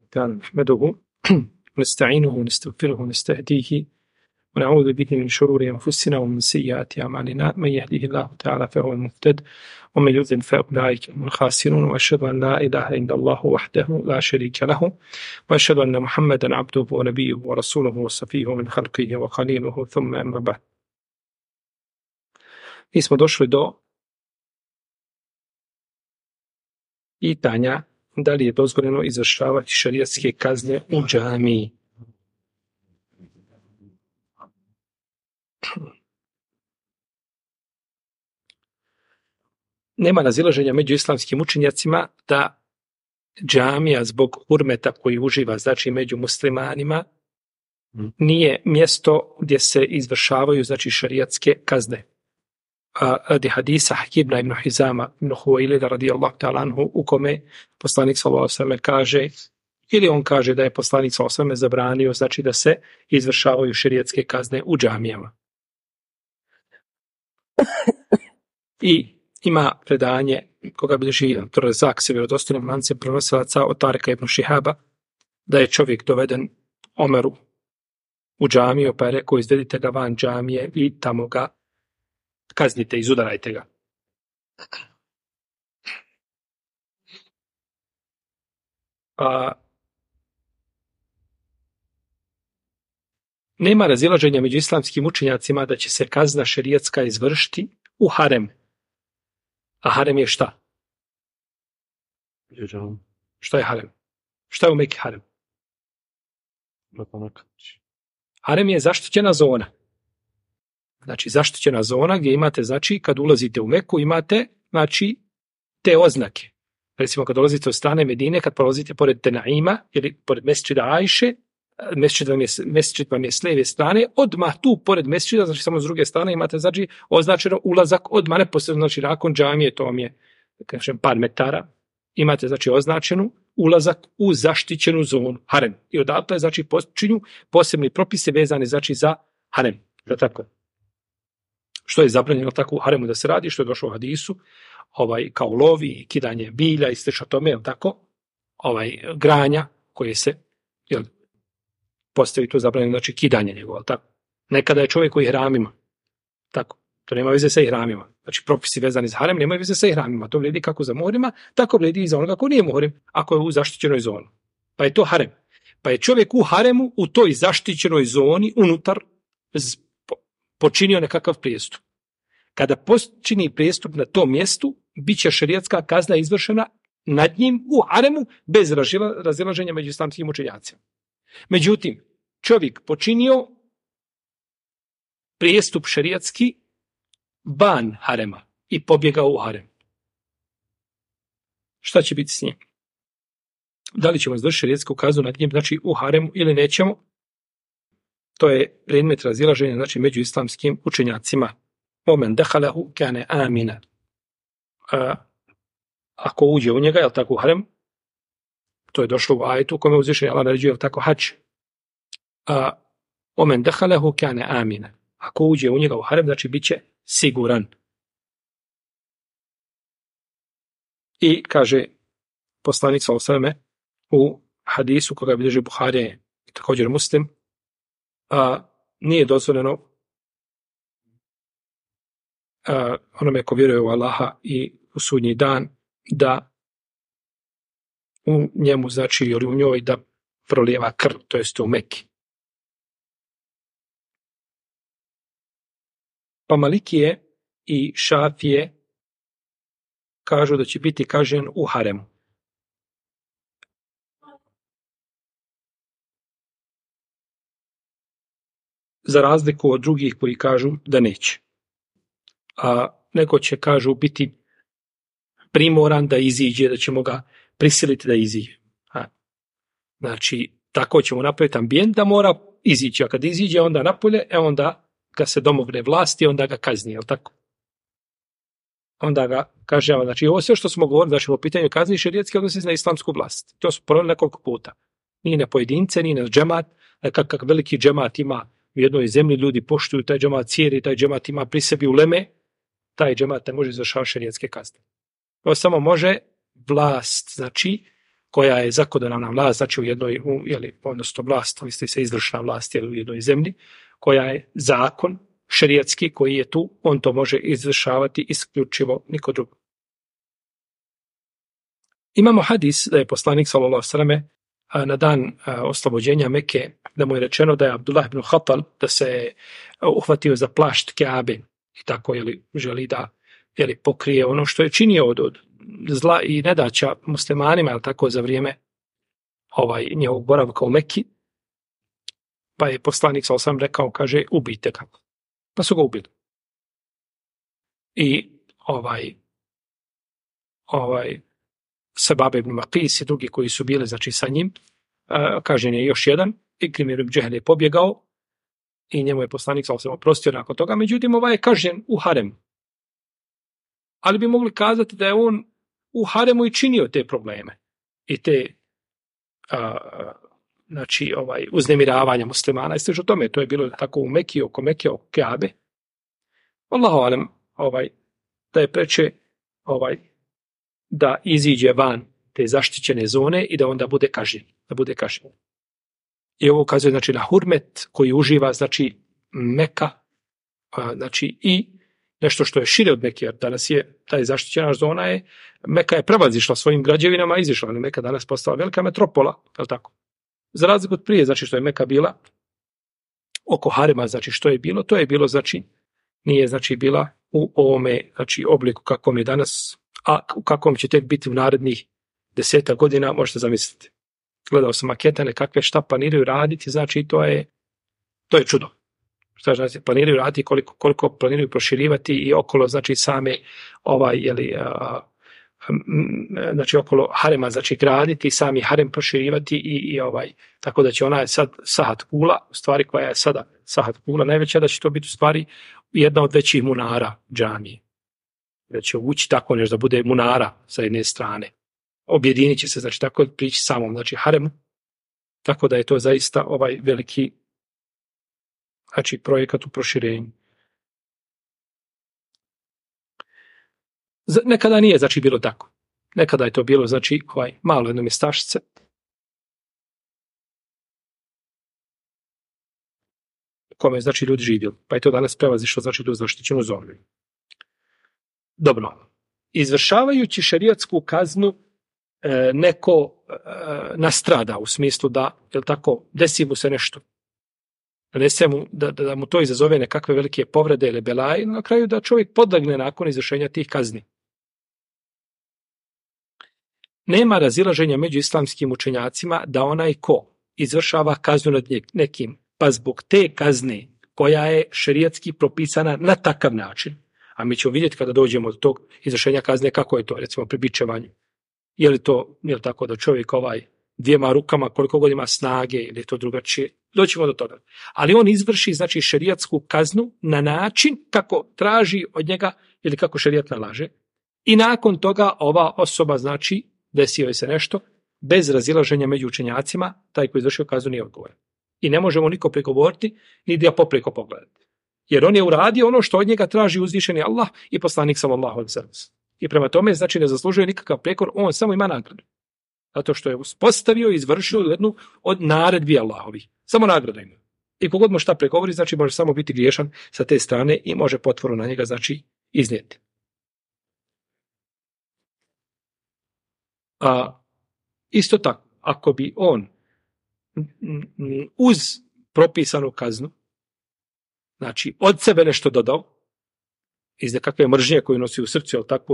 تعالى نحمده ونستعينه ونستغفره ونستهديه ونعوذ به من شرور أنفسنا ومن سيئات أعمالنا. من يهده الله تعالى فهو المهتد ومن يضلل فأولئك هم الخاسرون. وأشهد أن لا إله إلا الله وحده لا شريك له وأشهد أن محمدا عبده ونبيه ورسوله وصفيه من خلقه وخليله. ثم أما بعد. Mi smo došli do pitanja da li je dozvoljeno izvršavati šerijatske kazne u džamiji. Nema razilaženja među islamskim učenjacima da džamija zbog hurmeta koji uživa, znači među muslimanima, nije mjesto gdje se izvršavaju, znači, šerijatske kazne. Radi hadisa Hakibna ibn Hizama ibn Huwailida radijallahu ta'ala anhu, u kome poslanik sallallahu alejhi ve sellem kaže, ili on kaže da je poslanik sallallahu alejhi ve sellem zabranio, znači, da se izvršavaju šerijatske kazne u džamijama. I ima predanje koga bilježi Abdurrazak se vjerodostojnim lancem prenosilaca od Tarika ibn Šihaba, da je čovjek doveden Omeru u džamiju, pa je rekao: izvedite ga van džamije i tamo ga kaznite, izudarajte ga. Nema razilaženja među islamskim učenjacima da će se kazna šerijatska izvršiti u harem. A harem je šta? Šta je harem? Šta je u Meki harem? Harem je zaštićena zona. Znači, zaštićena zona gdje imate, znači, kad ulazite u Meku, imate, znači, te oznake. Recimo, kad dolazite od strane Medine, kad prolazite pored Tenaima ili pored Mesdžida Ajše, Mesdžid vam je s lijeve strane, odmah tu pored Mesdžida, znači samo s druge strane, imate, znači, označeno ulazak odmah neposredno, znači nakon džamije, to vam je, kažem, par metara, imate, znači, označenu ulazak u zaštićenu zonu, harem. I odatle, znači, počinju posebni propise vezane, znači, za harem. Da tako? Što je zabranjeno tako u haremu da se radi, što je došlo u hadisu, kao lovi, kidanje bilja i slično tome, jel tako? Granja koje se, jel, postavi to zabranjeno, znači kidanje njegovo, tako? Nekada je čovjek u ihramima, tako? To nema veze sa ihramima. Znači, propisi vezani za harem nemaju veze sa ihramima. To vrijedi kako za muhrima, tako vrijedi i za onoga ko nije muhrim, ako je u zaštićenoj zoni. Pa je to harem. Pa je čovjek u haremu, u toj zaštićenoj zoni, unutar, počinio nekakav prijestup. Kada počini prijestup na tom mjestu, bit će šerijatska kazna izvršena nad njim u haremu bez razilaženja među islamskim učenjacima. Međutim, čovjek počinio prijestup šerijatski van harema i pobjegao u harem. Šta će biti s njim? Da li ćemo izvršiti šerijatsku kaznu nad njim, znači u haremu, ili nećemo? To je predmet razilaženja, znači, među islamskim učenjacima. Omen dehalahu kane amina. Ako uđe u njega, jel tako, u harem, to je došlo u ajetu u kome uzvišeni Allah naređuje, jel tako, hač. Omen dehalahu kane amina. Ako uđe u njega u harem, znači bit će siguran. I kaže poslanik sallallahu alejhi ve selleme u hadisu koga bilježi Buharija i također Muslim, nije dozvoljeno onome ko vjeruje u Allaha i u sudnji dan da u njemu, znači, ili u njoj, da prolijeva krv, to jest u Meki. Pa Malikije i Šafije kažu da će biti kažnjen u haremu. Za razliku od drugih koji kažu da neće. Neko će, kažu, biti primoran da iziđe, da ćemo ga prisiliti da iziđe. Znači, tako ćemo napraviti ambijent da mora izići, a kad iziđe onda napolje, onda ga se domogne vlasti, onda ga kazni, jel tako? Onda ga kažnjava. Znači, ovo sve što smo govorili, znači, o pitanju kazni šerijatski odnosi na islamsku vlast. To su ponovili nekoliko puta. Nije na pojedince, nije na džemat, kak veliki džemat ima u jednoj zemlji, ljudi poštuju taj džemat, cijeri, taj džemat ima pri sebi uleme, taj džemat ne može izvršavati šerijatske kazne. To samo može vlast, znači, koja je zakonodavna vlast, znači u jednoj, odnosno vlast, misli se izvršna vlast u jednoj zemlji, koja je zakon šerijatski koji je tu, on to može izvršavati isključivo niko drugo. Imamo hadis da je poslanik sallallahu alejhi ve selleme na dan oslobođenja Mekke, da mu je rečeno da je Abdullah ibn Khattal da se uhvatio za plašt Keabe i tako želi da pokrije ono što je činio od zla i nedaća muslimanima, ali tako za vrijeme njegovog boravka u Mekki. Pa je poslanik sallallahu alejhi ve sellem rekao, kaže, ubijte ga. Pa su ga ubili. I Sebab ibn Maqis i drugi koji su bili znači sa njim, kažen je još jedan, Ikrimir ibn Džehl je pobjegao i njemu je poslanik sallallahu alejhi ve sellem oprostio nakon toga, međutim je kažen u haremu. Ali bi mogli kazati da je on u haremu i činio te probleme i te uznemiravanja muslimana. I o tome, to je bilo tako u Mekki, oko Mekke, oko Keabe. Allahu alem, da je preče da iziđe van te zaštićene zone i da onda bude kažnjen. I ovo ukazuje znači na hurmet koji uživa znači Meka, znači i nešto što je šire od Mekke, jer danas je taj zaštićena zona Meka je prevazišla svojim građevinama, izišla, ali Meka danas postala velika metropola, je li tako? Za razliku od prije, znači što je Meka bila oko harema, znači što je bilo, to je bilo znači nije znači bila u ovome znači obliku kakvom je danas, a u kakvom će tek biti u narednih 10 godina, možete zamisliti. Gledao sam maketane kakve šta planiraju raditi, znači to je čudo. Šta znači planiraju raditi, koliko planiraju proširivati i okolo znači same znači okolo harema znači graditi i sami harem proširivati i tako da će ona sad Sahat Kula, u stvari koja je sada Sahat Kula najveća, da će to biti u stvari jedna od većih munara džamije. Da će ući tako nešto da bude munara sa jedne strane. Objedinit će se znači tako prići samom znači haremu. Tako da je to zaista veliki znači projekat u proširenju. Nekada nije znači bilo tako. Nekada je to bilo znači malo jedno mjestašice. Kome znači ljudi živjeli. Pa je to danas prevazišlo znači do zaštićenu zonu. Dobro. Izvršavajući šerijatsku kaznu neko nastrada u smislu da, jel tako, desi mu se nešto. Da mu to izazove nekakve velike povrede ili belaje, na kraju da čovjek podlegne nakon izvršenja tih kazni. Nema razilaženja među islamskim učenjacima da onaj ko izvršava kaznu nad nekim, pa zbog te kazne koja je šerijatski propisana na takav način, a mi ćemo vidjeti kada dođemo do tog izvršenja kazne kako je to, recimo pri bičevanju. Je li tako da čovjek dvijema rukama koliko god ima snage ili je to drugačije, doćemo do toga. Ali on izvrši znači šerijatsku kaznu na način kako traži od njega ili kako šerijat nalaže i nakon toga ova osoba znači desio je se nešto bez razilaženja među učenjacima, taj koji izvršio kaznu nije odgovoran. I ne možemo niko prigovoriti ni da popreko pogledati. Jer on je uradio ono što od njega traži uzvišeni Allah i poslanik sallallahu alejhi ve sellem. I prema tome znači ne zaslužuje nikakav prekor, on samo ima nagradu. Zato što je uspostavio i izvršio jednu od naredbi Allahovi. Samo nagrada ima. I kogod mu šta pregovori, znači može samo biti griješan sa te strane i može potvoru na njega znači iznijeti. Isto tako, ako bi on uz propisanu kaznu, znači od sebe nešto dodao, iz nekakve mržnje koju nosi u srcu, ili tako,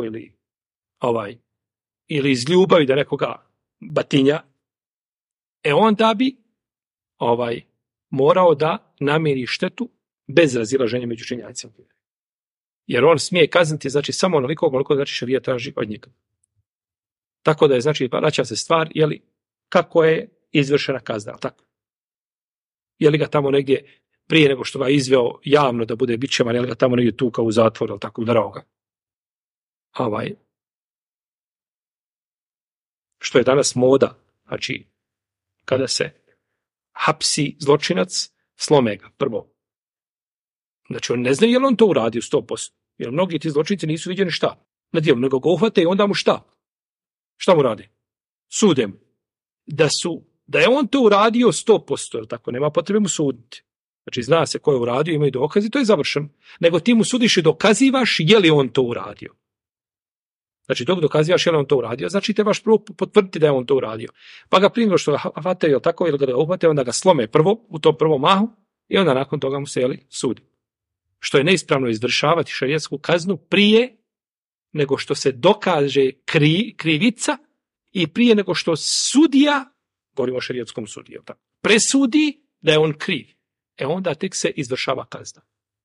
ili iz ljubavi da nekoga batinja, onda bi morao da namiri štetu bez razilaženja među učenjacima. Jer on smije kazniti znači samo onoliko koliko znači šerijat traži od njega. Tako da je znači vraća se stvar kako je izvršena kazna, tako. Je li ga tamo negdje prije nego što ga izveo javno da bude bičevan, je li ga tamo negdje tukao u zatvor, ili tako udarao ga. Što je danas moda, znači kada se hapsi zločinac, slome ga prvo. Znači on ne zna je li on to uradio 100%, jer mnogi ti zločinci nisu viđeni šta na djelu, nego ga uhvate i onda mu šta? Šta mu rade? Sude mu. da je on to uradio 100%, tako, nema potrebe mu suditi. Znači, zna se ko je uradio, imaju dokazi, to je završeno. Nego ti mu sudiš i dokazivaš je li on to uradio. Znači, dok dokazivaš je li on to uradio, znači trebaš prvo potvrditi da je on to uradio. Pa ga prije što ga hvataju, tako, ili ga uhvate, onda ga slome prvo, u tom prvom mahu, i onda nakon toga mu se sudi. Što je neispravno izvršavati šerijetsku kaznu prije nego što se dokaže krivica i prije nego što sudija, govorimo o šerijetskom sudiju, presudi da je on kriv. Onda tek se izvršava kazna.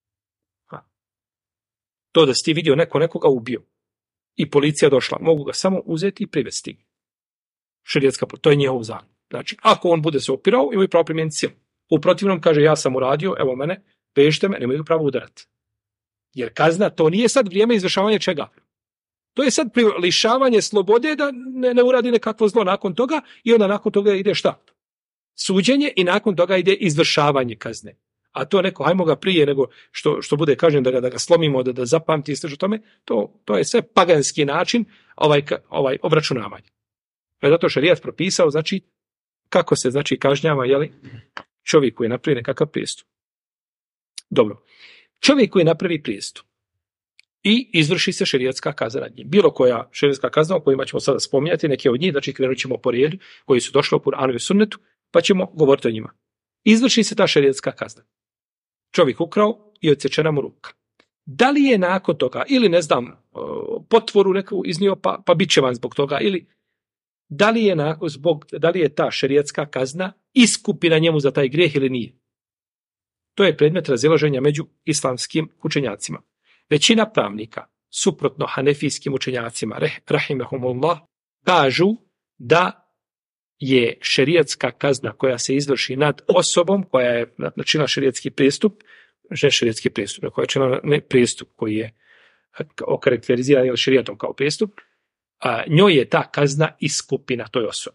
To da si ti vidio nekoga ubio i policija došla, mogu ga samo uzeti i privesti. Šerijetska, to je njihov zakon. Znači, ako on bude se opirao, imaju pravo primijeniti silu. U protivnom kaže, ja sam uradio, evo mene, vežite me, nemaju pravo udarati. Jer kazna, to nije sad vrijeme izvršavanja čega. To je sad lišavanje slobode da ne uradi nekakvo zlo nakon toga i onda nakon toga ide šta? Suđenje i nakon toga ide izvršavanje kazne. A to neko, hajmo ga prije nego što bude kažem da ga slomimo, da zapamti istražu tome, to je sve paganski način obračunavanja. Zato šerijat propisao, znači, kako se znači kažnjava, čovjek koji je napravi nekakav prijestup. Dobro. Čovjek koji napravi prijestup i izvrši se šerijatska kazna nad njim. Bilo koja šerijatska kazna o kojima ćemo sada spominjati, neke od njih, znači krenut ćemo po redu koji su došli u Kur'anu i Sunnetu, pa ćemo govoriti o njima. Izvrši se ta šerijatska kazna. Čovjek ukrao i odsječena mu ruka. Da li je nakon toga, ili ne znam, potvoru neku iznio, pa bit će vam zbog toga, ili da li je ta šerijatska kazna iskupina njemu za taj grijeh ili nije? To je predmet razilaženja među islamskim učenjacima. Većina pravnika, suprotno hanefijskim učenjacima, rahimahumullah, kažu da je šerijatska kazna koja se izvrši nad osobom koja je načinila šerijatski prijestup, koja je činila prijestup koji je okarakteriziran šerijatom kao prijestup, a njoj je ta kazna iskupina toj osobi.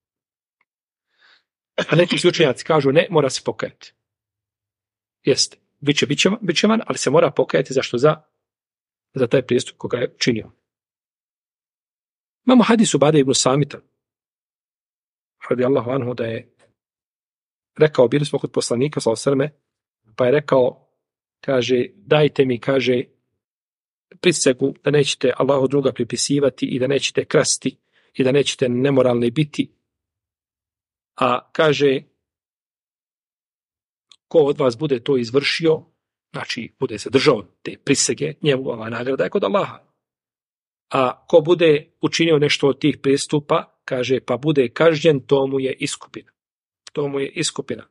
A neki učenjaci kažu ne, mora se pokajati. Jeste, bit će van, ali se mora pokajati zašto za taj prijestup koga je činio. Imamo hadis Ubade ibn Samita, radijallahu anhu, da je rekao, bili smo kod poslanika sallallahu alejhi ve selleme, pa je rekao, kaže, dajte mi, kaže, prisegu da nećete Allahu druga pripisivati i da nećete krasti i da nećete nemoralni biti. A kaže, ko od vas bude to izvršio, znači bude se držao te prisege, njegova nagrada je kod Allaha. A ko bude učinio nešto od tih prijestupa, kaže, pa bude kažnjen, to mu je iskupina. To mu je iskupina.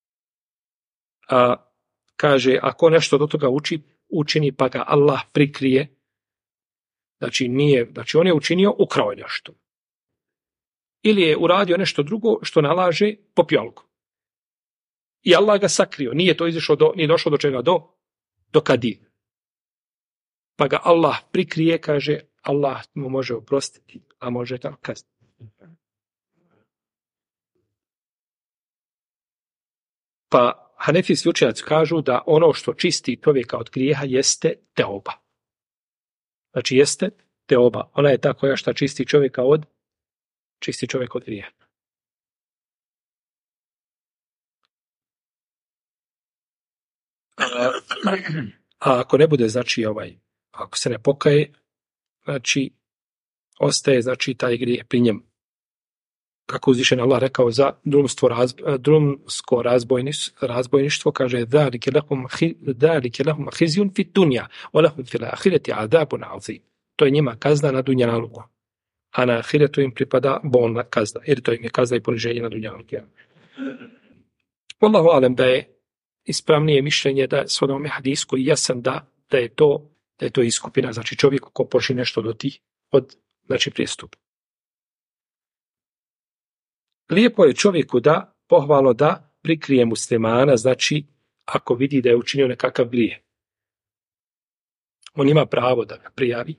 A kaže, ako nešto do toga učini, pa ga Allah prikrije, znači on je učinio, ukrao je nešto. Ili je uradio nešto drugo što nalaže popio alkohol. I Allah ga sakrio, nije to nije došlo do čega, do kadi. Pa ga Allah prikrije, kaže, Allah mu može oprostiti, a može ga kazniti. Pa hanefijski učenjaci kažu da ono što čisti čovjeka od grijeha jeste teoba. Znači jeste teoba. Ona je ta koja šta čisti čovjeka od grijeha. A ako ne bude, znači ako se ne pokaje, znači ostaje, znači taj grijeh pri njemu. Kako uzvišen Allah rekao za drumsko razbojništvo, kaže zalike lahum khizyun fi dunya wa lahum fil akhirati azabun azim. To je njima kazna na dunjaluku, a na ahiretu im pripada bolna kazna, jer to im je kazna i poniženje na dunjaluku. Wallahu alem, da je ispravnije mišljenje da s onom hadisku jasan da je to iskupina, znači čovjek ko počini nešto od prijestupa. Lijepo je čovjeku da pohvalno da prikrije muslimana, znači ako vidi da je učinio nekakav grijeh. On ima pravo da ga prijavi,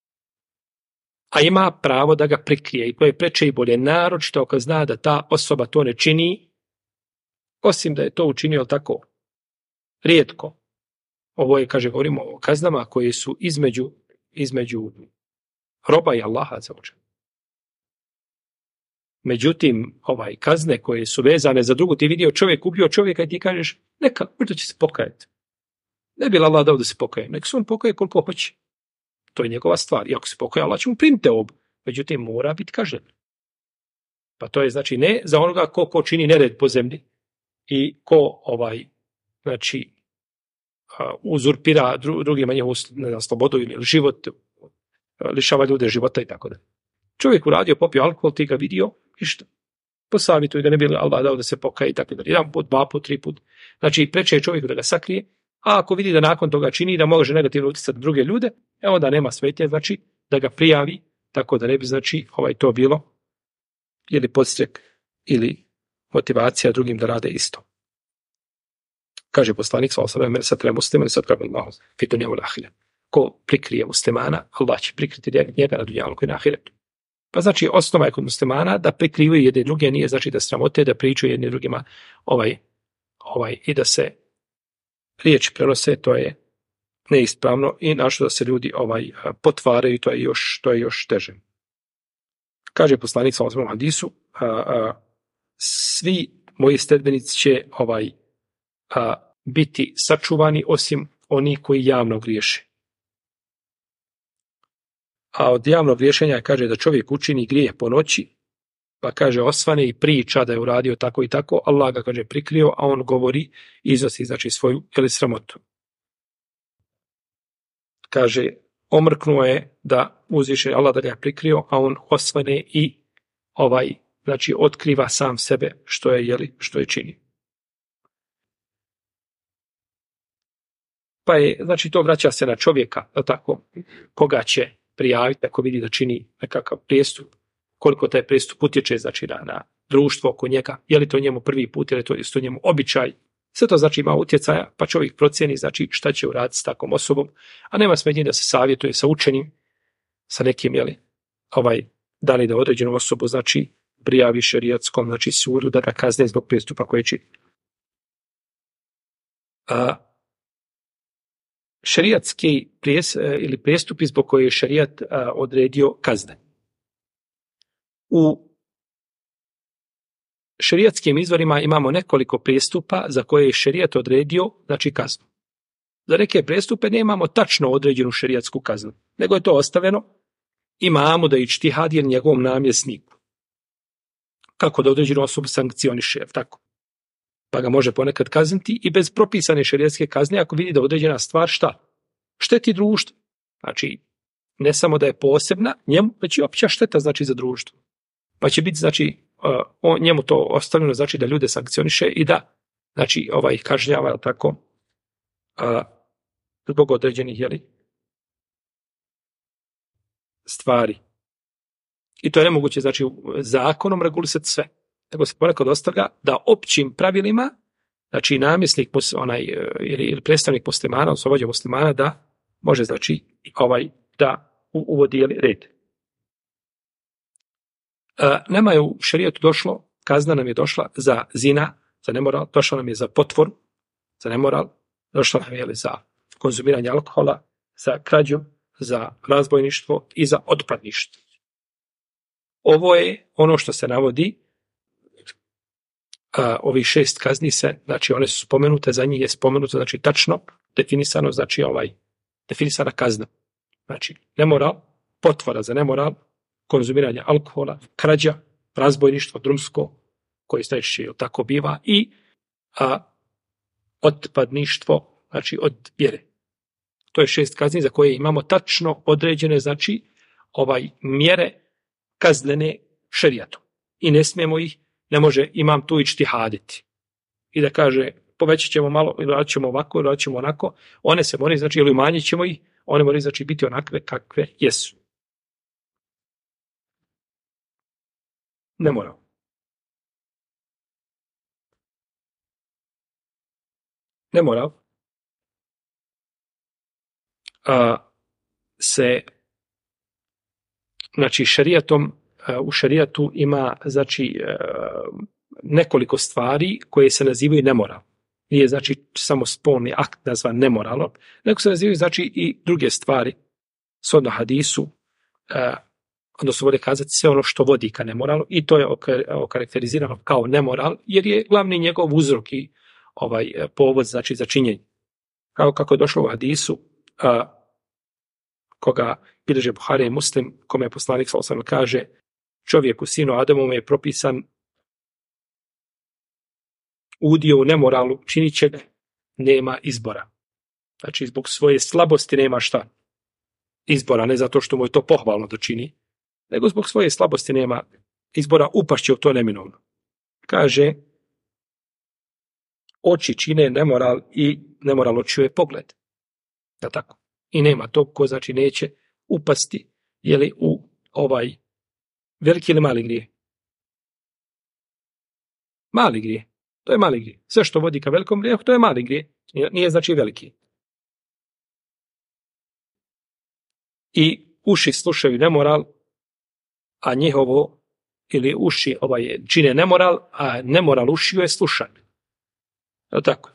a ima pravo da ga prikrije i to je preče i bolje, naročito ako zna da ta osoba to ne čini, osim da je to učinio tako rijetko. Ovo je, kaže, govorimo o kaznama koje su između roba i Allaha azza wa dželle. Međutim, kazne koje su vezane za drugu, ti vidio čovjek ubio čovjeka i ti kažeš, neka, možda će se pokajati. Ne bi Allah dao da se pokaje, nek se on pokaje koliko hoće. To je njegova stvar. I ako se pokaje, Allah će mu primiti obu. Međutim, mora biti kažnjen. Pa to je znači ne za onoga ko čini nered po zemlji i ko uzurpira drugima njihovu slobodu ili život, lišava ljude života i tako da. Čovjek uradio, popio alkohol, ti ga vidio i što? Posavjetuj ga, ne bi Allah dao da se pokaje i tako da. Jedan put, dva put, tri put. Znači, preče je čovjeku da ga sakrije, a ako vidi da nakon toga čini da može negativno utjecati na druge ljude, onda nema smetnje, znači da ga prijavi, tako da ne bi znači to bilo ili podstrek ili motivacija drugim da rade isto. Kaže poslanik sallallahu alejhi ve sellem: "Satara musliman satara Allahu fi dunya wal akhirah." Ko prikrije muslimana, Allah će prikriti njega na dunjaluku i na ahiretu. Pa znači osnova je kod muslimana da prikrivaju jedne druge, nije znači da sramote, da pričaju jedni drugima i da se riječi prenose, to je neispravno i našto da se ljudi potvaraju, to je još teže. Kaže poslanik sallallahu alejhi ve sellem u hadisu: svi moji sledbenici će biti sačuvani osim oni koji javno griješe. A od javnog griješenja kaže da čovjek učini grijeh po noći, pa kaže osvane i priča da je uradio tako i tako, Allah ga kaže prikrio, a on govori, iznosi znači svoju sramotu. Kaže, omrknuo je da uzviše Allah da ga je prikrio, a on osvane i znači otkriva sam sebe što je čini. Pa je, znači to vraća se na čovjeka, tako, koga će prijaviti ako vidi da čini nekakav prijestup, koliko taj prijestup utječe znači na društvo oko njega, je li to njemu prvi put, je li to njemu običaj. Sve to znači ima utjecaja, pa čovjek procijeni znači šta će uraditi s takvom osobom, a nema smetnje da se savjetuje sa učenim, sa nekim, da li da određenu osobu znači prijavi šerijatskom znači sudu da ga kazne zbog prijestupa koje čini. Šerijatski ili prijestupi zbog koje je šerijat odredio kazne. U šerijatskim izvorima imamo nekoliko prijestupa za koje je šerijat odredio znači kaznu. Za neke prijestupe nemamo tačno određenu šerijatsku kaznu, nego je to ostavljeno imamu da ičtihad je njegovom namjesniku. Kako da određenu osobu sankcioniše, tako? Pa ga može ponekad kazniti i bez propisane šerijatske kazne ako vidi da određena stvar šteti društvu. Znači, ne samo da je posebna njemu, već i opća šteta znači za društvo. Pa će biti znači njemu to ostavljeno znači da ljude sankcioniše i da znači kažnjava tako zbog određenih stvari. I to je nemoguće znači zakonom regulisati sve. Nego se ponekad ostavlja da općim pravilima, znači namjesnik ili predstavnik muslimana, oslobođen muslimana, da može znači da uvodi red. Nama je u šerijatu došlo, kazna nam je došla za zina, za nemoral, došla nam je za potvoru, za nemoral, došla nam je za konzumiranje alkohola, za krađu, za razbojništvo i za otpadništvo. Ovo je ono što se navodi. Ovih 6 kazni znači one su spomenute, za njih je spomenuto, znači tačno definisano, znači definisana kazna. Znači nemoral, potvora za nemoral, konzumiranje alkohola, krađa, razbojništvo, drumsko, koje najčešće tako biva, i otpadništvo, znači od vjere. To je 6 kazni za koje imamo tačno određene, znači mjere kaznene šerijatom. I ne smijemo ih, ne može imam tu ičtihaditi. I da kaže, povećat ćemo malo, ili radit ćemo ovako, ili radit ćemo onako. One se moraju, znači, ili umanjit ćemo ih, one moraju, znači, biti onakve kakve jesu. Ne mora. Ne mora. Znači, šerijatom, u šerijatu ima znači nekoliko stvari koje se nazivaju nemoral. Nije znači samo spolni akt nazvan nemoralom, nego se nazivaju znači i druge stvari. Shodno hadisu odnosno vole kazati sve ono što vodi ka nemoralu i to je okarakterizirano kao nemoral, jer je glavni njegov uzrok i povod, znači za činjenje. Kao kako je došlo u hadisu, koga bilježe Buhari i Muslim, kome je poslanik sallallahu alejhi ve sellem kaže, čovjeku, sinu Adamu je propisan udio u nemoralu, činit će ga, nema izbora. Znači, zbog svoje slabosti nema šta? Izbora, ne zato što mu je to pohvalno da čini, nego zbog svoje slabosti nema izbora, upašće u to neminovno. Kaže, oči čine nemoral i nemoral očiju je pogled. Da tako? I nema to ko znači neće upasti jeli, u ovaj veliki ili mali grijeh. Mali grijeh. To je mali grijeh. Sve što vodi ka velikom grijehu, to je mali grijeh. Nije znači veliki. I uši slušaju nemoral, a njihovo, ili uši čine nemoral, a nemoral ušiju je slušan. Je tako?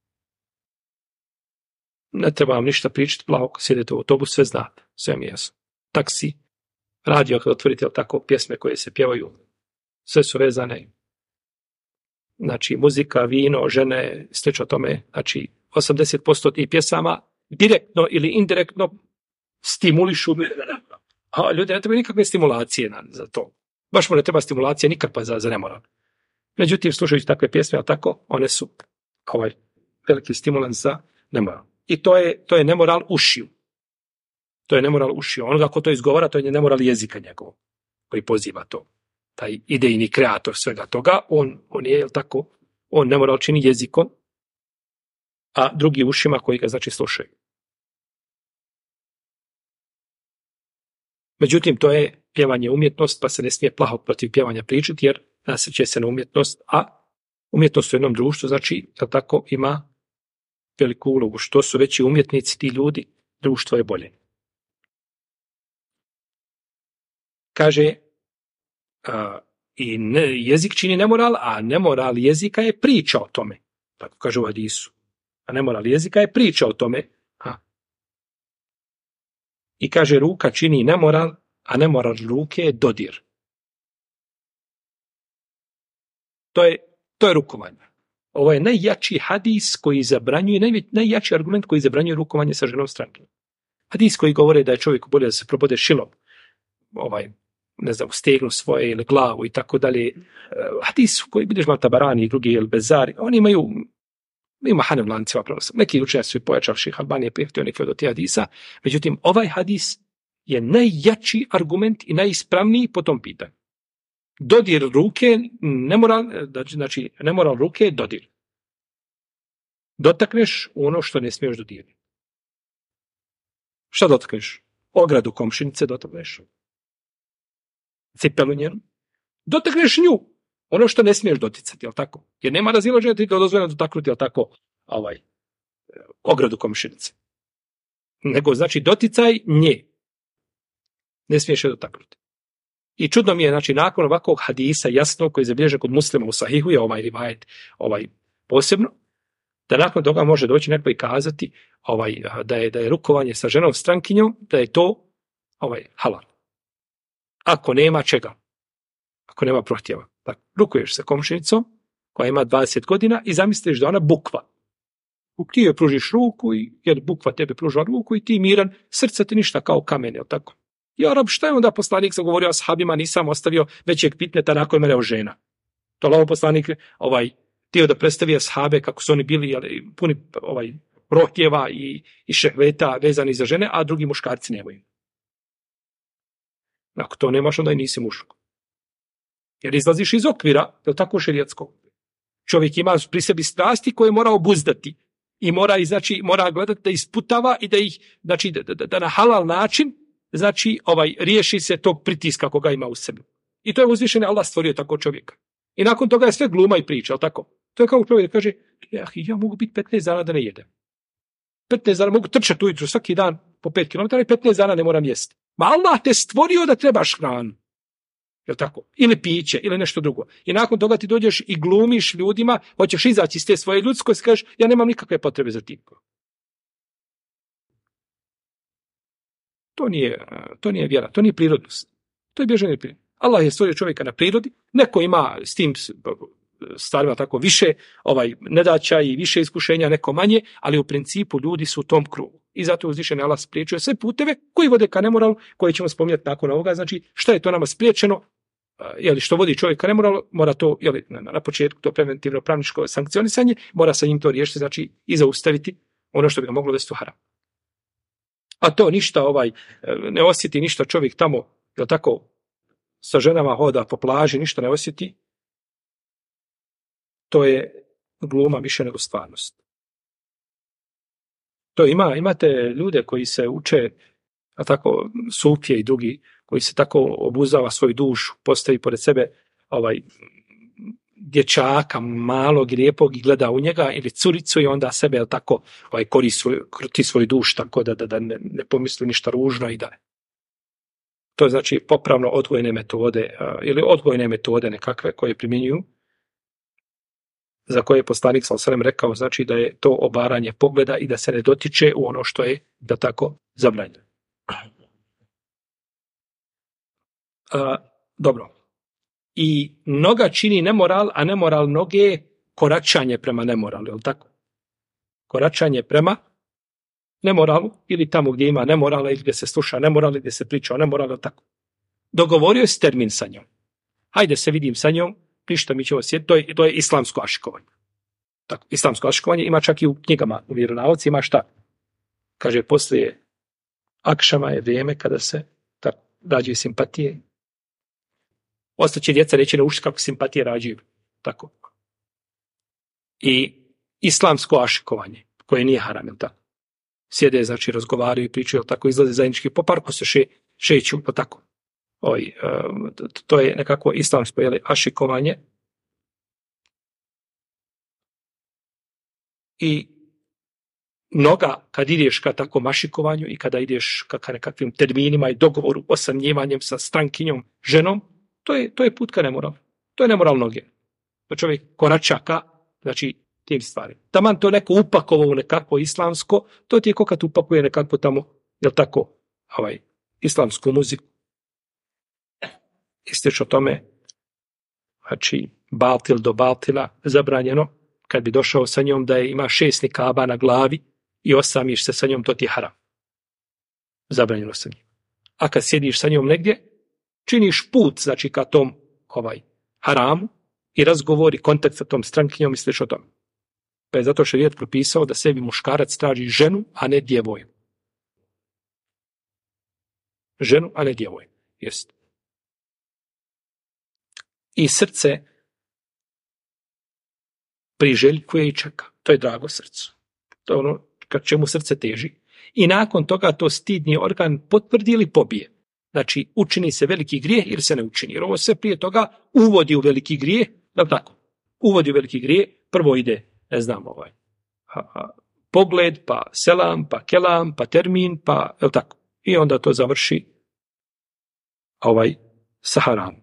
Ne treba vam ništa pričati, plavo, kad sjedete u autobus, sve znate, sve mi jasno. Taksi, radio, kad otvorite tako pjesme koje se pjevaju, sve su vezane. Znači, muzika, vino, žene, slično tome. Znači, 80% tih pjesama direktno ili indirektno stimulišu. A ljudi ne trebaju nikakve stimulacije za to. Baš mu ne treba stimulacija nikakva za nemoral. Međutim, slušajući takve pjesme, tako, one su veliki stimulans za nemoral. I to je nemoral ušiju. To je nemoral ušiju. Onoga ko to izgovara, to je nemoral jezika njegovog, koji poziva to. Taj idejni kreator svega toga, on je, jel tako, on nemoral čini jezikom, a drugi ušima koji ga znači slušaju. Međutim, to je pjevanje umjetnost, pa se ne smije plaho protiv pjevanja pričati, jer nasreće se na umjetnost, a umjetnost u jednom društvu, znači, da tako ima veliku ulogu. Što su veći umjetnici, ti ljudi, društvo je bolje. Kaže, jezik čini nemoral, a nemoral jezika je priča o tome. Tako kaže u hadisu. A nemoral jezika je priča o tome. I kaže, ruka čini nemoral, a nemoral ruke je dodir. To je rukovanje. Ovo je najjači hadis koji zabranjuje, najjači argument koji zabranjuje rukovanje sa ženom strankinjom. Hadis koji govore da je čovjeku bolje da se probode šilom, stegnu svoje ili glavu i tako dalje. Hadis koji vidiš Tabarani i drugi El Bezari, oni imaju Hanem lancima prenosa. Neki učenjaci su i pojačavši Albanije prijehtio neke od tih hadisa. Međutim, ovaj hadis je najjači argument i najispravniji po tom pitanju. Dodir ruke, nemoral ruke je dodir. Dotakneš ono što ne smiješ dodirati. Šta dotakneš? Ogradu komšinice dotakneš. Cipelu njenu. Dotakneš nju. Ono što ne smiješ doticati, jel tako? Jer nema razilaženja ti to dozvoljeno dotaknuti, jel tako, ogradu komšinice. Nego znači doticaj nje. Ne smiješ je dotaknuti. I čudno mi je, znači, nakon ovakvog hadisa jasno, koji je zabilježen kod Muslima u Sahihu, je rivajet posebno, da nakon toga može doći neko i kazati da je rukovanje sa ženom strankinjom, da je to halal. Ako nema čega, ako nema prohtjeva. Dakle, rukuješ se komšinicom koja ima 20 godina i zamisliš da ona bukva. Ti joj pružiš ruku, jer bukva tebe pruža ruku i ti miran, srce ti ništa kao kamen, jel tako? Ja Rab, šta je onda poslanik zagovorio ashabima, nisam ostavio većeg pitneta nakon mene o žena. To je poslanik htio da predstavi ashabe kako su oni bili puni prohtjeva i šehveta vezani za žene, a drugi muškarci nemaju. Ako to nemaš, onda i nisi muško. Jer izlaziš iz okvira, je li tako šerijatskog? Čovjek ima pri sebi strasti koje mora obuzdati i mora gledati da isputava i da ih, znači, da na halal način, znači, riješi se tog pritiska koga ima u sebi. I to je uzvišeni Allah stvorio tako čovjeka. I nakon toga je sve gluma i priča, je li tako? To je kao čovjek da kaže, ja mogu biti 15 dana da ne jedem. 15 dana mogu trčati ujutro svaki dan po 5 km i 15 dana ne moram jesti. Ma Allah te stvorio da trebaš hranu. Jel' tako? Ili piće, ili nešto drugo. I nakon toga ti dođeš i glumiš ljudima, hoćeš izaći iz te svoje ljudskosti, kažeš, ja nemam nikakve potrebe za tim. To nije vjera, to nije prirodnost. To je bježanje od prirodnog. Allah je stvorio čovjeka na prirodi, neko ima s tim stvarima tako više nedaća i više iskušenja, neko manje, ali u principu ljudi su u tom krugu. I zato uzvišeni Allah spriječio sve puteve koji vode ka nemoralu, koje ćemo spominjati nakon ovoga. Znači, šta je to nama spriječeno? Što vodi čovjek ka nemoralu, mora to, na početku to preventivno pravničko sankcionisanje, mora sa njim to riješiti, znači i zaustaviti ono što bi ga moglo dovesti u haram. A to ništa ne osjeti ništa čovjek tamo, tako, sa ženama hoda po plaži, ništa ne osjeti. To je gluma više nego stvarnost. To imate ljude koji se uče, a tako sufije i drugi, koji se tako obuzava svoju dušu, postavi pored sebe dječaka malog i lijepog i gleda u njega, ili curicu, i onda sebe tako kruti svoju dušu tako da ne pomisli ništa ružno i da. To je znači popravno odgojne metode ili odgojne metode nekakve koje primjenjuju, za koje je poslanik sallallahu alejhi ve sellem rekao, znači da je to obaranje pogleda i da se ne dotiče u ono što je da tako zabranjeno. Dobro. I noga čini nemoral, a nemoral noge koračanje prema nemoralu, je li tako? Koračanje prema nemoralu, ili tamo gdje ima nemorala, ili gdje se sluša nemoral, ili gdje se priča o nemoralu, je li tako? Dogovorio se termin sa njom. Hajde se vidim sa njom, ništa mi ćemo sjetiti, to je islamsko ašikovanje. Tako, islamsko ašikovanje ima čak i u knjigama, u vjeronauci ima šta? Kaže, poslije akšama je vrijeme kada se rađaju simpatije. Ostaće djeca, neće naučiti kako simpatije rađaju. Tako. I islamsko ašikovanje, koje nije haram, tako. Sjede, znači, razgovaraju, pričaju, tako, izlaze zajednički, po parku se šeću, pa tako. To je nekako islamsko ašikovanje. I noga, kad ideš ka takvom ašikovanju i kada ideš ka nekakvim terminima i dogovoru, osamljivanjem sa strankinjom, ženom, to je put ka nemoralu. To je nemoral noge. To čovjek korača ka, znači, tim stvarima. Taman to neko upakovao nekako islamsko, to ti je ko kad upakuje nekako tamo, jel tako, islamsku muziku. Ističe o tome, znači, baltil do baltila, zabranjeno, kad bi došao sa njom da ima 6 nikaba na glavi i osamiš se sa njom, to ti je haram. Zabranjeno sa njim. A kad sjediš sa njom negdje, činiš put, znači, ka tom haramu i razgovori, kontakt sa tom strankinjom i slično o tome. Pa je zato šerijat propisao da sebi muškarac traži ženu, a ne djevojku. Ženu, a ne djevojku. Jest. I srce priželjkuje i čeka. To je drago srcu. To je ono kad čemu srce teži. I nakon toga to stidni organ potvrdi ili pobije. Znači, učini se veliki grijeh ili se ne učini. Jer ovo sve prije toga uvodi u veliki grijeh. Da tako. Uvodi u veliki grijeh. Prvo ide, ne znam, pogled, pa selam, pa kelam, pa termin, pa, je tako. I onda to završi sa haramom.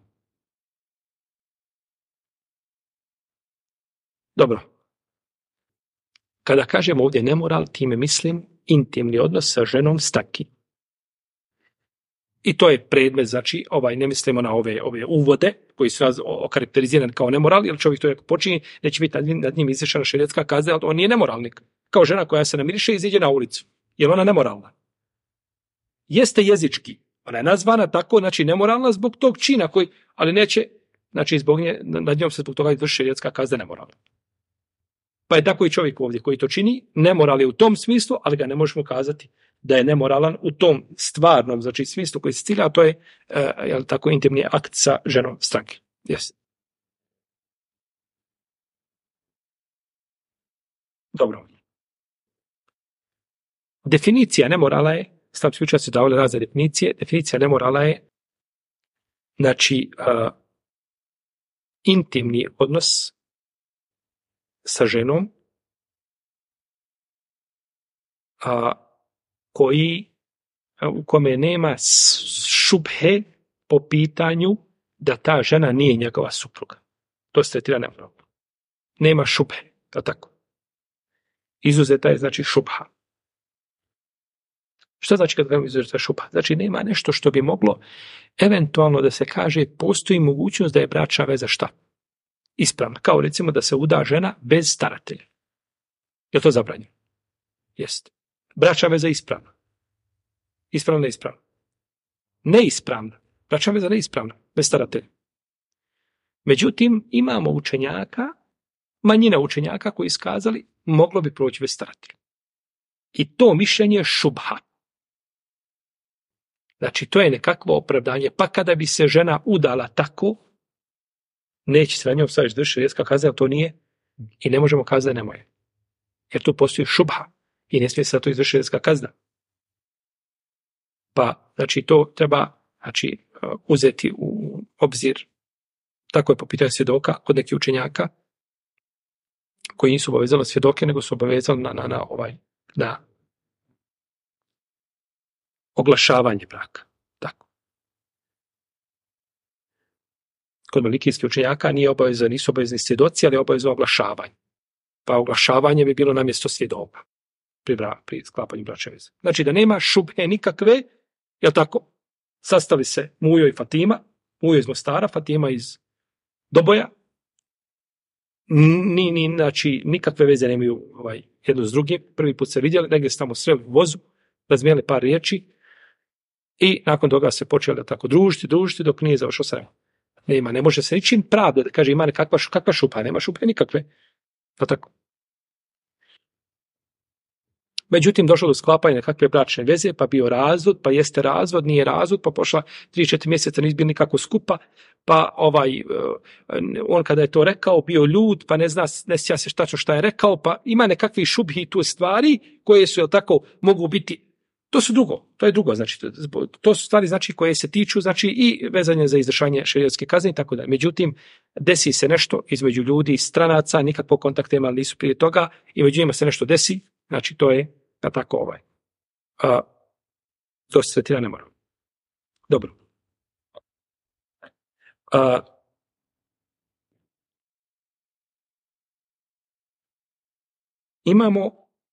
Dobro. Kada kažemo ovdje nemoral, time mislim intimni odnos sa ženom staki. I to je predmet, znači, ne mislimo na ove uvode, koji su okarakterizirani kao nemoral, jer čovjek to je počinje, neće biti nad njim izvršena šerijatska kazna, ali on nije nemoralnik. Kao žena koja se namiriše i iziđe na ulicu. Je li ona nemoralna? Jeste jezički. Ona je nazvana tako, znači nemoralna zbog tog čina, ali neće, znači zbog nje, nad njom se zbog toga izvrši šerijatska kazna nemoralna. Pa je tako i čovjek ovdje koji to čini, nemoral je u tom smislu, ali ga ne možemo kazati da je nemoralan u tom stvarnom, znači smislu koji se cilja, a to je tako intimni akt sa ženom stranke. Yes. Dobro. Definicija nemorala je, islamski učenjaci su davali razne definicije, definicija nemorala je, znači, intimni odnos sa ženom, u kome nema šubhe po pitanju da ta žena nije njegova supruga. To se tretira nemoralno. Nema šubhe, je tako? Izuzeta je, znači, šubha. Šta znači kad kažemo izuzetna šubha? Znači nema nešto što bi moglo eventualno da se kaže postoji mogućnost da je bračna veza šta? Ispravna. Kao recimo da se uda žena bez staratelja. Je li to zabranjeno? Jeste. Bračna veza je ispravna. Ispravna, neispravna. Neispravna. Bračna veza neispravna, bez staratelja. Međutim, imamo učenjaka, manjina učenjaka koji iskazali moglo bi proći bez staratelja. I to mišljenje je šubha. Znači, to je nekakvo opravdanje. Pa kada bi se žena udala tako, neće se na njom staviti vrši šerijatska kazna, to nije i ne možemo kazati ne moje. Jer tu postoji šubha i ne smije se to izvršiti šerijatska kazna. Pa, znači, to treba uzeti u obzir. Tako je po pitanju svjedoka kod nekih učenjaka koji nisu obavezali svjedoke, nego su obavezali na oglašavanje braka. Tako. Kod malikijskih učenjaka nisu obavezni svjedoci, ali je obavezno oglašavanje. Pa oglašavanje bi bilo na mjesto svjedoka pri sklapanju bračne veze. Znači da nema šubhe nikakve, jel tako? Sastali se Mujo i Fatima, Mujo iz Mostara, Fatima iz Doboja. Znači, nikakve veze nemaju jedno s drugim. Prvi put se vidjeli, negdje se tamo sreli u vozu, razmijeli par riječi i nakon toga se počeli da tako družiti dok nije završio srem. Ne može se ničim pravda da kaže ima kakva šupa, nema šupe nikakve. Pa tako. Međutim, došlo do sklapanja nekakve bračne veze, pa bio razvod, pa jeste razvod, nije razvod, pa pošla 3-4 mjeseca nije bio nikako skupa, pa on kada je to rekao bio ljud, pa ne sjeća se šta je rekao, pa ima nekakvi šubhi tu stvari koje su, jel tako, mogu biti, to je drugo, znači, to su stvari, znači, koje se tiču, znači, i vezanje za izvršanje šerijatske kazne i tako dalje. Međutim, desi se nešto između ljudi, stranaca, nikakvog kontakta imali nisu prije toga, i među njima se nešto desi, znači, to je tako to se tretira ne mora. Dobro. Imamo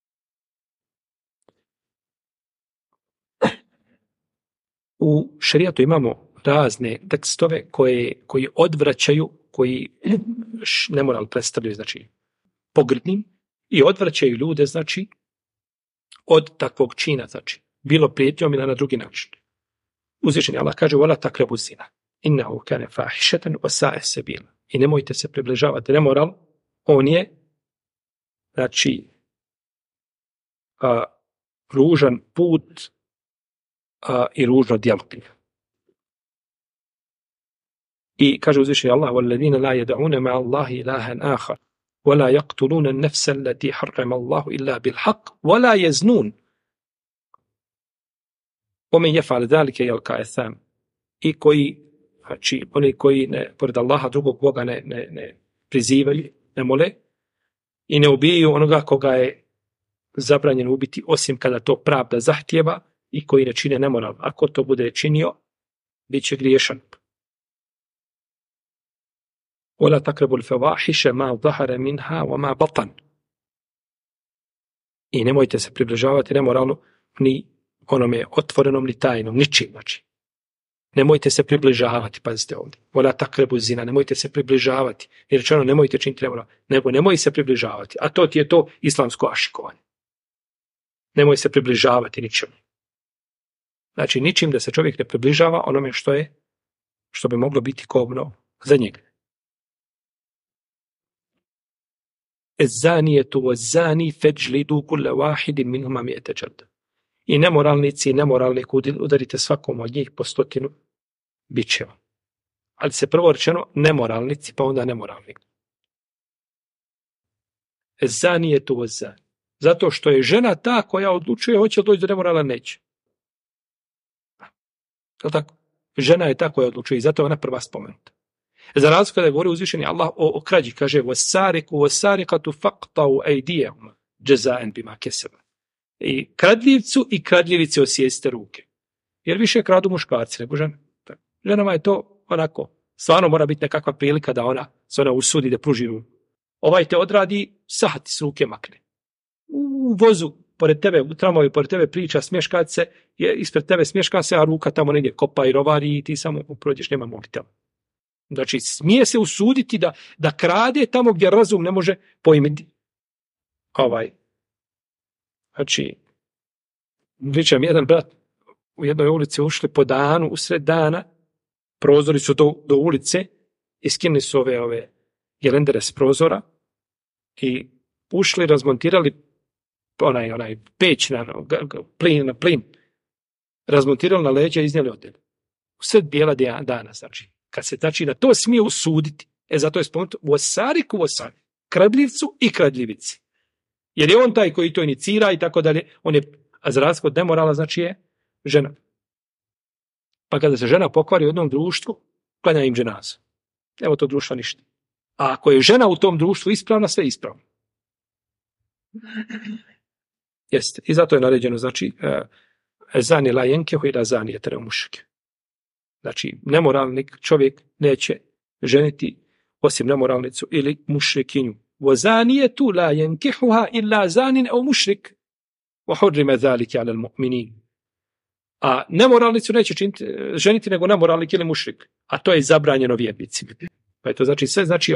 u šerijatu imamo razne tekstove koji odvraćaju, koji nemoral predstavljaju, znači, pogrdnim i odvraćaju ljude, znači, od takvog čina, znači, bilo prijetnjom ili na drugi način. Uzvišeni Allah kaže: "Wala taqrabu zina, innahu kana fahishatan wa sa'a sabila." I nemojte se približavati nemoral, on je, znači, ružan put i ružno djelo. I kaže uzvišeni Allah: "Walladina la yad'una ma'a Allahi ilahan akhar." ولا يقتلون النفس التي حرم الله إلا بالحق ولا يزنون ومن يفعل ذلك يلقى أثاما. I oni koji pored Allaha drugog Boga ne prizivaju, ne mole i ne ubijaju onoga koga je zabranjeno ubiti osim kada to pravda zahtjeva i koji ne čine nemoral. Ako to bude činio, bit će griješan. ولا تقربوا الفواحش ما ظهر منها وما بطن. I nemojte se približavati nemoralu ni onome otvorenom ni tajnom, ničim, znači. Nemojte se približavati, pazite ovdje. ولا تقربوا الزنا, nemojte se približavati. Nije rečeno nemojte činiti nemoral, nego nemoj se približavati. A to ti je to islamsko ašikovanje. Nemoj se približavati ničim. Znači ničim da se čovjek ne približava onome što bi moglo biti kobno za njega. الزانية والزاني فاجلدوا كل واحد منهما 100 جلدة. I nemoralnici i nemoralni udarite svakom od njih po 100 bičeva. Ali se prvo rečeno nemoralnici, pa onda nemoralni. الزانية والزاني. Zato što je žena ta koja odlučuje hoće li doći do nemorala, neće. Tako? Žena je ta koja odlučuje i zato je ona prva spomenuta. Za razliku kada je govorio uzvišeni Allah o krađi, kaže: "Wasariku wasariqatu faqta'u aydiyahuma jazaan bima kasaba." I kradljivcu i kradljivici osijeste ruke. Jer više kradu muškarci nego žene. Ženama je to onako, stvarno mora biti nekakva prilika da se ona usudi da pruži ruku. Ovaj te odradi, sahati s ruke makne. U vozu pored tebe, u tramvaju pored tebe priča, smješkat se, ispred tebe smješka se, a ruka tamo negdje kopa i rovari i ti samo prođeš, nema mobitel. Znači, smije se usuditi da krade tamo gdje razum ne može pojmiti. Znači, pričam, jedan brat u jednoj ulici ušli po danu, usred dana, prozori su do ulice i skinuli su ove gelendere s prozora i ušli, razmontirali onaj peć na plin, razmontirali na leđa i iznijeli odjel. Usred bijela dana, znači. Kad se znači da to smije usuditi, zato je spomenuto vosariku vosari, kradljivcu i kradljivici. Jer je on taj koji to inicira i tako dalje, on je, a za razliku od nemorala, znači je žena. Pa kada se žena pokvari u jednom društvu, klanja im dženazu. Evo to društva ništa. A ako je žena u tom društvu ispravna, sve je ispravno. Jeste. I zato je naređeno, znači, zani la jenkehu ila zani etere mušike. Znači, nemoralni čovjek neće ženiti osim nemoralnicu ili mušrikinju. وَزَانِيَةُ لَا يَنْكِحُهَا إِلَّا زَانٍ أَوْ مُشْرِكٍ وَحُرِّمَ ذَلِكَ عَلَى الْمُؤْمِنِينَ. A nemoralnicu neće ženiti nego nemoralnik ili mušrik. A to je zabranjeno vjernicima. Pa je to znači sve, znači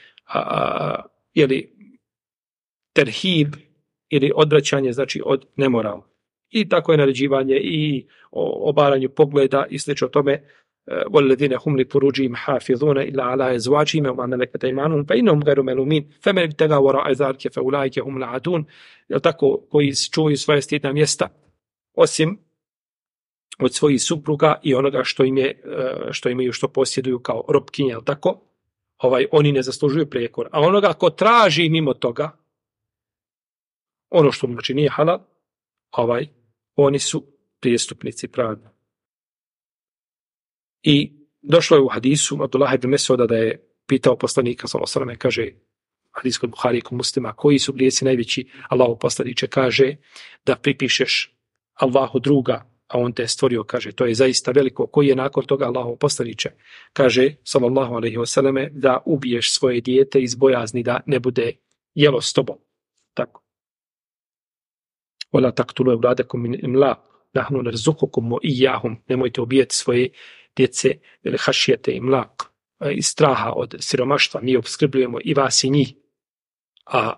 ili terhib ili odvraćanje, znači od nemorala. I tako je naređivanje i o obaranju pogleda i slično tome. وَالَّذِينَ هُمْ لِفُرُوجِهِمْ حَافِظُونَ إِلَّا عَلَى أَزْوَاجِهِمْ وَمَا مَلَكَتْ أَيْمَانُهُمْ فَإِنَّهُمْ غَيْرُ مَلُومِينَ فَمَنِ ابْتَغَى وَرَاءَ ذَلِكَ فَأُولَٰئِكَ هُمُ الْعَادُونَ. Jel tako, koji čuju svoja stidna mjesta osim od svojih supruga i onoga što imaju, što posjeduju kao robkinje, jel tako? Oni ne zaslužuju prijekor. A onoga ko traži mimo toga, ono što mu znači nije halal, oni su prijestupnici pravda. I došlo je u hadisu Abdullah ibn Mesuda da je pitao poslanika sallallahu alejhi ve sellem, kaže hadis kod Buhari i kod Muslima, koji su grijesi najveći? Allahu poslaniče kaže da pripišeš Allahu druga, a on te je stvorio, kaže to je zaista veliko. Koji je nakon toga? Allahu poslaniče kaže sallallahu alejhi ve selleme da ubiješ svoje dijete iz bojazni da ne bude jelo s tobom. Tako. Wala taqtulu awladakum min imlaq nahnu narzuqukum wa iyyahum. Nemojte ubijati svoje djece ili hašijete i mlak iz straha od siromaštva. Mi opskrbljujemo i vas i njih. A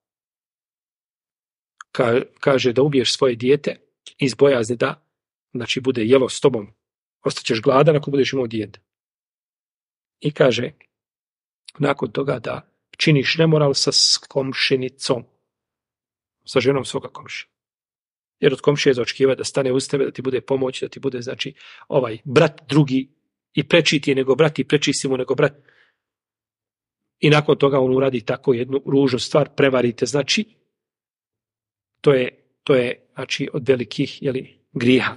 kaže da ubiješ svoje dijete iz bojazni da znači bude jelo s tobom. Ostaćeš gladan ako budeš imao dijete. I kaže nakon toga da činiš nemoral sa komšinicom, sa ženom svoga komšina. Jer od komšije je za očekivati da stane uz tebe, da ti bude pomoć, da ti bude, znači, brat drugi i preči ti je nego brat i preči si mu nego brat. I nakon toga on uradi tako jednu ružnu stvar, prevarite, znači, to je znači, od velikih grijeha.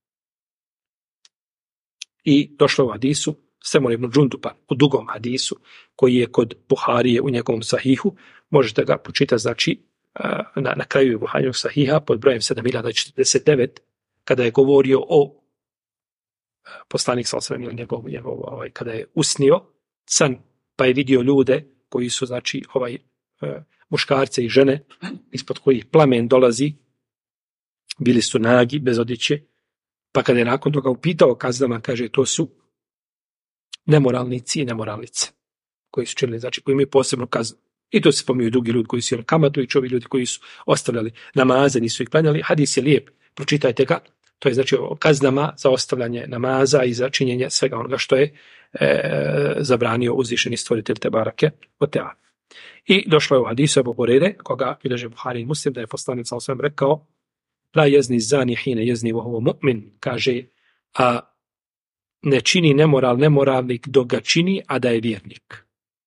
I došlo u hadisu, Semur ibn Džunduba, u dugom hadisu, koji je kod Buharije u njegovom sahihu, možete ga počitati, znači, na kraju Buharinog sahiha pod brojem 7049 kada je govorio o poslanik sallallahu alejhi ve sellem kada je usnio san pa je vidio ljude koji su znači muškarce i žene ispod kojih plamen dolazi, bili su nagi bez odjeće, pa kada je nakon toga upitao kaznama, kaže to su nemoralnici i nemoralnice koji su činili, znači koji imaju posebnu kaznu. I to se spominju drugi ljudi koji su jeli kamatu i ovi ljudi koji su ostavljali namaze, nisu ih klanjali. Hadis je lijep, pročitajte ga. To je znači o kaznama za ostavljanje namaza i za činjenje svega onoga što je zabranio uzvišeni stvoritelj Tebarake o Teala. I došlo je u hadisu Ebu Hurajre, koga bilježe Buhari i Muslim, da je poslanik sallallahu alejhi ve sellem rekao la jezni zani hine jezni wa huwa mu'min, kaže, a ne čini nemoralnik dok ga čini, a da je vjernik.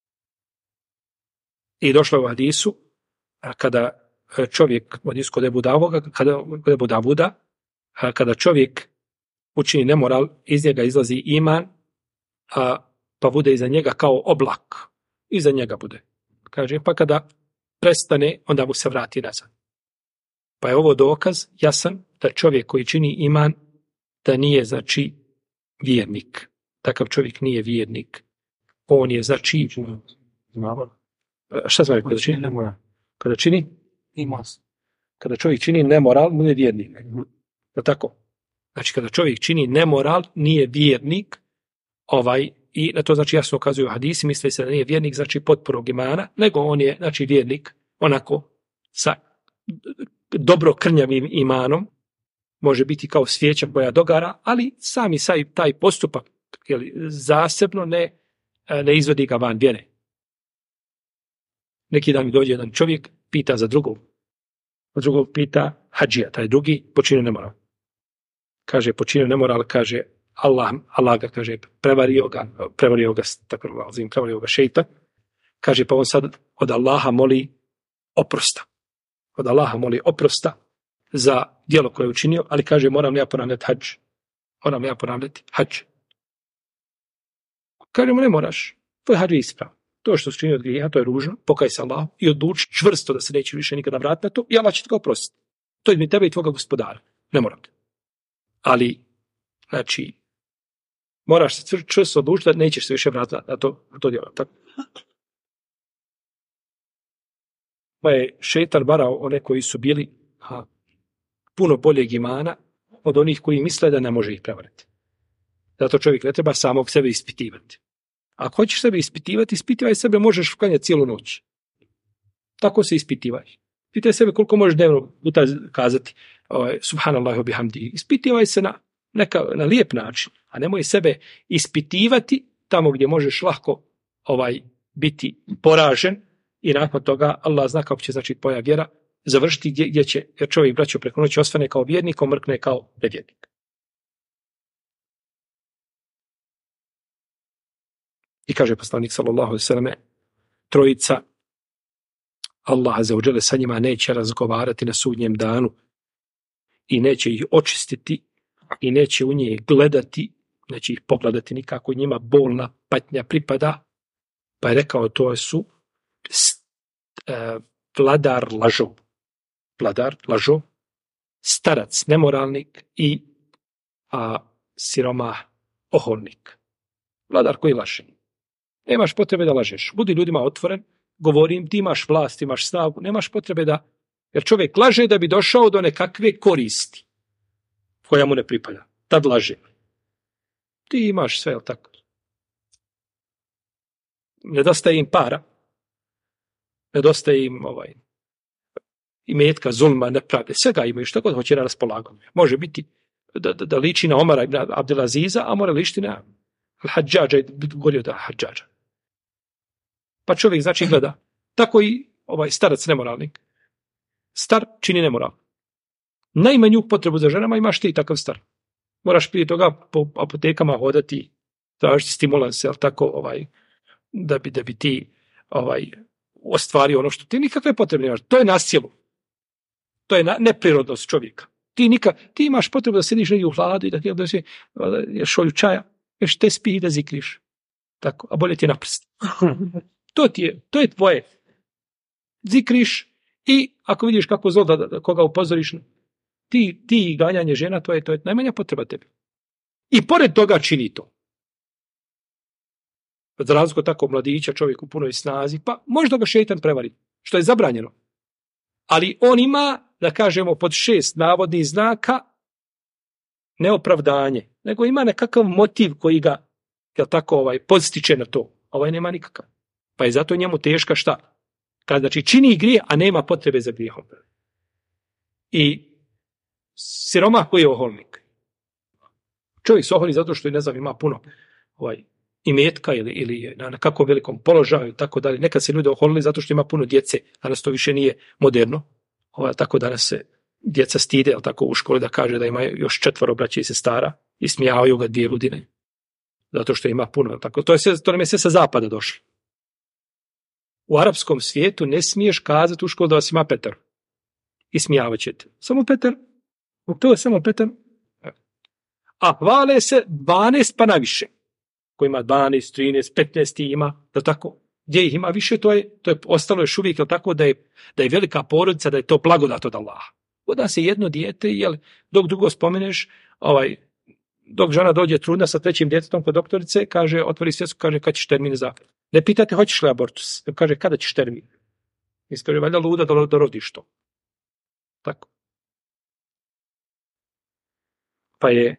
I došlo je u hadisu, kada čovjek, u hadisu kod Ebu Davuda, kada čovjek učini nemoral, iz njega izlazi iman, pa bude iza njega kao oblak. Iza njega bude. Kaže, pa kada prestane, onda mu se vrati nazad. Pa je ovo dokaz jasan da čovjek koji čini iman, da nije, znači, vjernik. Takav čovjek nije vjernik. On je, znači, šta sam rekao da čini? Kada čini? kada čovjek čini nemoral, nije vjernik. Je tako? Znači, kada čovjek čini nemoral, nije vjernik, i na to znači jasno ukazuju hadisi, misli se da nije vjernik, znači potporog imana, nego on je, znači, vjernik, onako, sa dobro krnjavim imanom, može biti kao svijeća koja dogara, ali sami taj postupak zasebno ne izvodi ga van vjere. Neki dan mi dođe jedan čovjek, pita za drugog. Od drugog pita hadžija, taj drugi počinio nemoral. Kaže, počinio nemoral, kaže, Allah ga, kaže, prevario ga šejtan. Kaže, pa on sad od Allaha moli oprosta. Od Allaha moli oprosta za djelo koje je učinio, ali kaže, moram li ja ponavljati hadž? Kaže mu, ne moraš, tvoj hadž je ispravan. To što si činio od grijeha, to je ružno, pokaj se Allahu i odluči čvrsto da se neće više nikada vratiti na to i Allah će te ga oprostiti. To je mi tebe i tvoga gospodara. Ne moram te. Ali, znači, moraš se čvrsto odlučiti da nećeš se više vratiti na to djelo. Tako. Pa je šejtan varao one koji su bili puno boljeg imana od onih koji misle da ne može ih prevariti. Zato čovjek ne treba samog sebe ispitivati. Ako hoćeš sebe ispitivati, ispitivaj sebe, možeš klanjati cijelu noć. Tako se ispitivaj. Pitaj sebe koliko možeš dnevno puta kazati subhanallah wa bihamdi. Ispitivaj se na lijep način, a nemoj sebe ispitivati tamo gdje možeš lako biti poražen i nakon toga Allah zna kako će, znači, tvoja vjera završiti gdje će, jer čovjek, braćo, preko noći osvane kao vjernik, omrkne kao nevjernik. I kaže poslanik sallallahu alejhi ve selleme, trojica Allah azza wa dželle sa njima neće razgovarati na sudnjem danu i neće ih očistiti i neće u njih gledati, neće ih pogledati nikako, njima bolna patnja pripada. Pa je rekao, to su vladar lažov, starac nemoralnik i siromah oholnik. Vladar koji laže. Nemaš potrebe da lažeš. Budi ljudima otvoren, govorim, ti imaš vlast, imaš snagu, nemaš potrebe da, jer čovjek laže da bi došao do nekakve koristi koja mu ne pripada. Tad laže. Ti imaš sve, jel tako? Nedostaje im para, nedostaje im imetka, zulma, nepravde, svega imaju, što god hoće na raspolaganju. Može biti da liči na Omara ibn Abdelaziza, a mora ličiti na Al-Hadžađa, govorio da Hadžađa. Pa čovjek, znači, gleda. Tako i starac nemoralnik. Star čini nemoral. Najmanju potrebu za ženama imaš ti takav star. Moraš prije toga po apotekama hodati, tražiti stimulanse, ali tako, da bi ti ostvario ono što ti nikakve potrebe nemaš. To je nasilu. To je neprirodnost čovjeka. Ti imaš potrebu da sediš negdje u hladu i da se šolju čaja, još te spih i da zikriš. Tako, a bolje ti je naprst. To je tvoje. Zikriš i ako vidiš kako zlo da koga upozoriš, ti ganjanje žena, to je najmanja potreba tebi. I pored toga čini to. Za razliku tako mladića, čovjek u punoj snazi, pa možda ga šejtan prevari, što je zabranjeno. Ali on ima, da kažemo, pod 6 navodnih znaka neopravdanje, nego ima nekakav motiv koji ga, jel tako, podstiče na to. Nema nikakav. Pa je zato njemu teška šta? Kad, znači, čini grije, a nema potrebe za grijehom. I siromah koji je oholnik. Čovjek se oholi zato što, ne znam, ima puno imetka ili je na kakvom velikom položaju i tako dalje. Nekad se ljudi oholili zato što ima puno djece, danas to više nije moderno. Tako danas se djeca stide, ali tako u školi da kaže da ima još 4 braće i sestara i smijavaju ga 2 ludine. Zato što ima puno. Tako. To nam je sve sa zapada došlo. U arapskom svijetu ne smiješ kazati u školu da vas ima 5. I smijavat ćete. Samo 5. To je samo 5. A hvale se 12 pa naviše. Ko ima 12, 13, 15 ima, da tako, gdje ih ima više, to je ostalo još uvijek, jel tako, da je velika porodica, da je to blagodat od Allaha. Voda se jedno dijete, jel, dok drugo spomeneš, dok žena dođe trudna sa 3. djetetom kod doktorice, kaže, otvori svjesku, kaže, kad ćeš termin za. Ne pitate, hoćeš li abortus? Kaže, kada ćeš termin? Kaže, valjda luda da rodiš to. Tako. Pa je,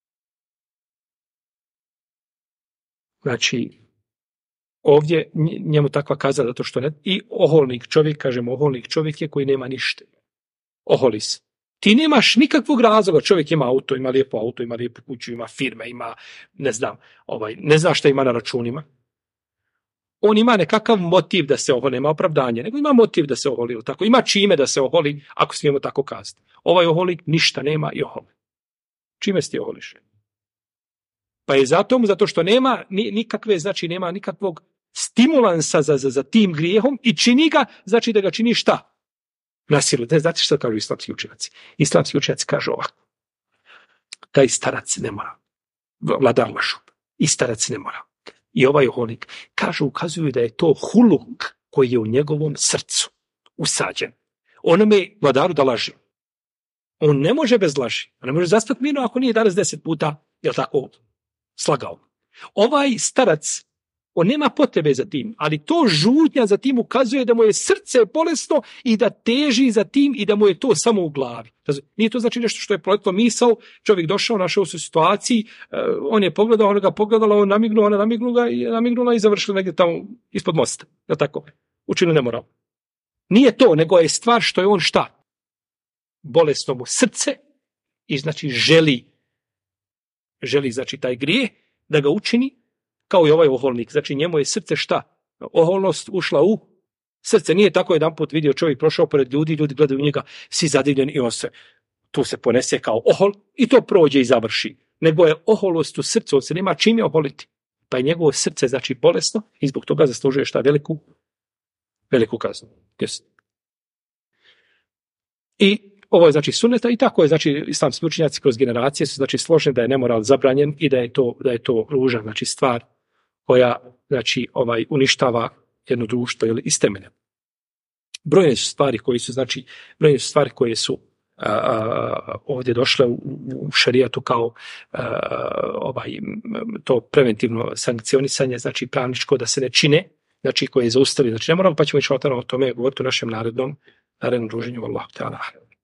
znači, ovdje njemu takva kaza zato što ne, i oholnik čovjek, kažemo oholnik čovjek je koji nema ništa. Oholi se. Ti nemaš nikakvog razloga, čovjek ima auto, ima lijepo auto, ima lijepu kuću, ima firme, ima, ne znam, ne zna šta ima na računima. On ima nekakav motiv da se oholi, nema opravdanje, nego ima motiv da se oholi, tako, ima čime da se oholi, ako smijemo tako kazati. Ovaj oholik ništa nema i oholi. Čime se ti oholiš? Pa je zato što nema nikakve, znači nema nikakvog stimulansa za tim grijehom i čini ga, znači da ga čini šta? Na silu. Ne znate što kažu islamski učenjaci? Islamski učenjaci kažu ovako. Taj starac ne mora. Vladar lažu. I starac ne mora. I ovaj oholik. Kažu, ukazuju da je to huluk koji je u njegovom srcu usađen. Onome vladaru da laži. On ne može bez laži. On ne može zastati mirno ako nije danas 10 puta, jel tako, slagao. Ovaj starac, on nema potrebe za tim, ali to žudnja za tim ukazuje da mu je srce bolesno i da teži za tim i da mu je to samo u glavi. Nije to znači nešto što je proletlo misao, čovjek došao, našao se u situaciji, on je pogledao, ona ga pogledala, on namignuo, ona namignula i završili negdje tamo ispod mosta. Je tako? Učinili nemoral. Nije to, nego je stvar što je on šta? Bolesno mu srce i znači želi znači taj grijeh da ga učini kao i ovaj oholnik. Znači njemu je srce šta? Oholnost ušla u srce. Nije tako jedan put vidio čovjek prošao pored ljudi gledaju njega, svi zadivljeni i on se tu se ponese kao ohol i to prođe i završi. Nego je oholost u srcu, on se nema čime oholiti. Pa je njegovo srce znači bolesno i zbog toga zaslužuje šta? Veliku kaznu. Yes. I ovo je znači sunneta i tako je znači islamski učenjaci kroz generacije su znači složeni da je nemoral zabranjen i da je to ružna znači stvar koja znači uništava jedno društvo ili iz temelja. Brojne su stvari koje su ovdje došle u šerijatu kao to preventivno sankcionisanje, znači pravničko da se ne čine, znači koje je zaustavili, znači nemoral, pa ćemo o tome govoriti u našem narednom druženju. Wallahu ta'ala.